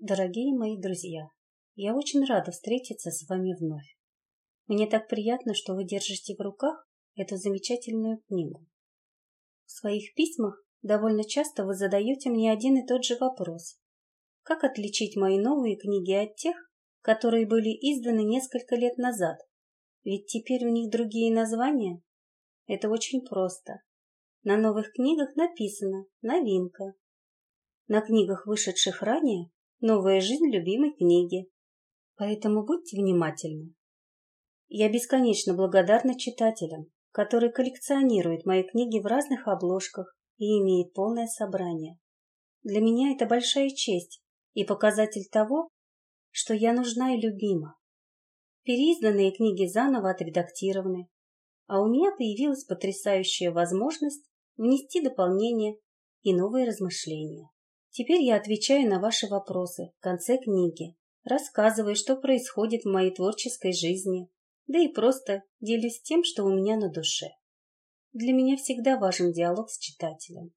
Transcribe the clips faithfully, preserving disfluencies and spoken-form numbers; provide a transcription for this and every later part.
Дорогие мои друзья, я очень рада встретиться с вами вновь. Мне так приятно, что вы держите в руках эту замечательную книгу. В своих письмах довольно часто вы задаете мне один и тот же вопрос. Как отличить мои новые книги от тех, которые были изданы несколько лет назад? Ведь теперь у них другие названия. Это очень просто. На новых книгах написано «Новинка». На книгах, вышедших ранее, «Новая жизнь любимой книги». Поэтому будьте внимательны. Я бесконечно благодарна читателям, которые коллекционируют мои книги в разных обложках и имеют полное собрание. Для меня это большая честь и показатель того, что я нужна и любима. Переизданные книги заново отредактированы, а у меня появилась потрясающая возможность внести дополнения и новые размышления. Теперь я отвечаю на ваши вопросы в конце книги, рассказываю, что происходит в моей творческой жизни, да и просто делюсь тем, что у меня на душе. Для меня всегда важен диалог с читателем.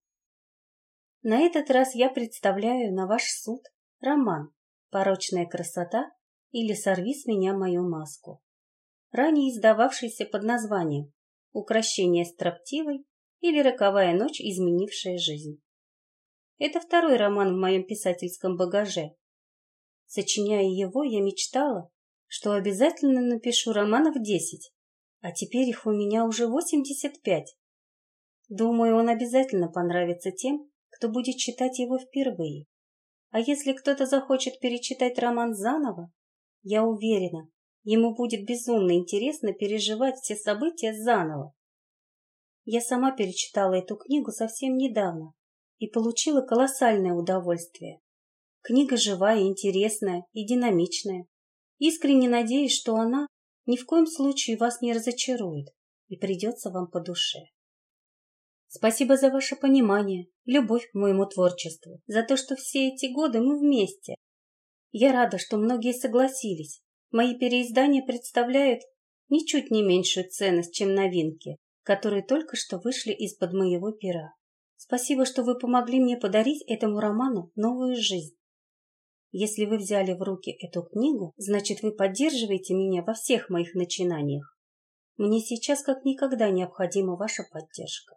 На этот раз я представляю на ваш суд роман «Порочная красота» или «Сорви с меня мою маску», ранее издававшийся под названием «Укрощение строптивой» или «Роковая ночь, изменившая жизнь». Это второй роман в моем писательском багаже. Сочиняя его, я мечтала, что обязательно напишу романов десять, а теперь их у меня уже восемьдесят пять. Думаю, он обязательно понравится тем, кто будет читать его впервые. А если кто-то захочет перечитать роман заново, я уверена, ему будет безумно интересно переживать все события заново. Я сама перечитала эту книгу совсем недавно и получила колоссальное удовольствие. Книга живая, интересная и динамичная. Искренне надеюсь, что она ни в коем случае вас не разочарует и придется вам по душе. Спасибо за ваше понимание, любовь к моему творчеству, за то, что все эти годы мы вместе. Я рада, что многие согласились. Мои переиздания представляют ничуть не меньшую ценность, чем новинки, которые только что вышли из-под моего пера. Спасибо, что вы помогли мне подарить этому роману новую жизнь. Если вы взяли в руки эту книгу, значит, вы поддерживаете меня во всех моих начинаниях. Мне сейчас как никогда необходима ваша поддержка.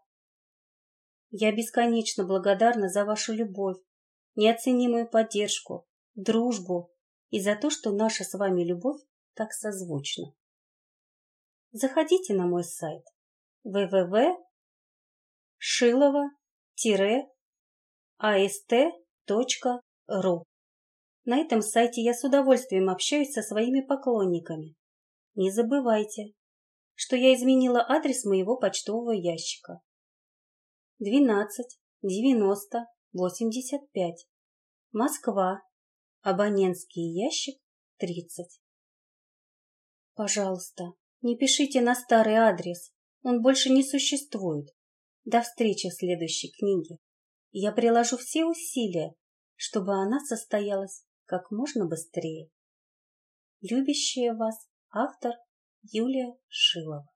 Я бесконечно благодарна за вашу любовь, неоценимую поддержку, дружбу и за то, что наша с вами любовь так созвучна. Заходите на мой сайт дабл ю дабл ю дабл ю точка шилова а эс тэ точка ру. На этом сайте я с удовольствием общаюсь со своими поклонниками. Не забывайте, что я изменила адрес моего почтового ящика. двенадцать девяносто восемьдесят пять. Москва. Абонентский ящик тридцать. Пожалуйста, не пишите на старый адрес. Он больше не существует. До встречи в следующей книге. Я приложу все усилия, чтобы она состоялась как можно быстрее. Любящая вас автор Юлия Шилова.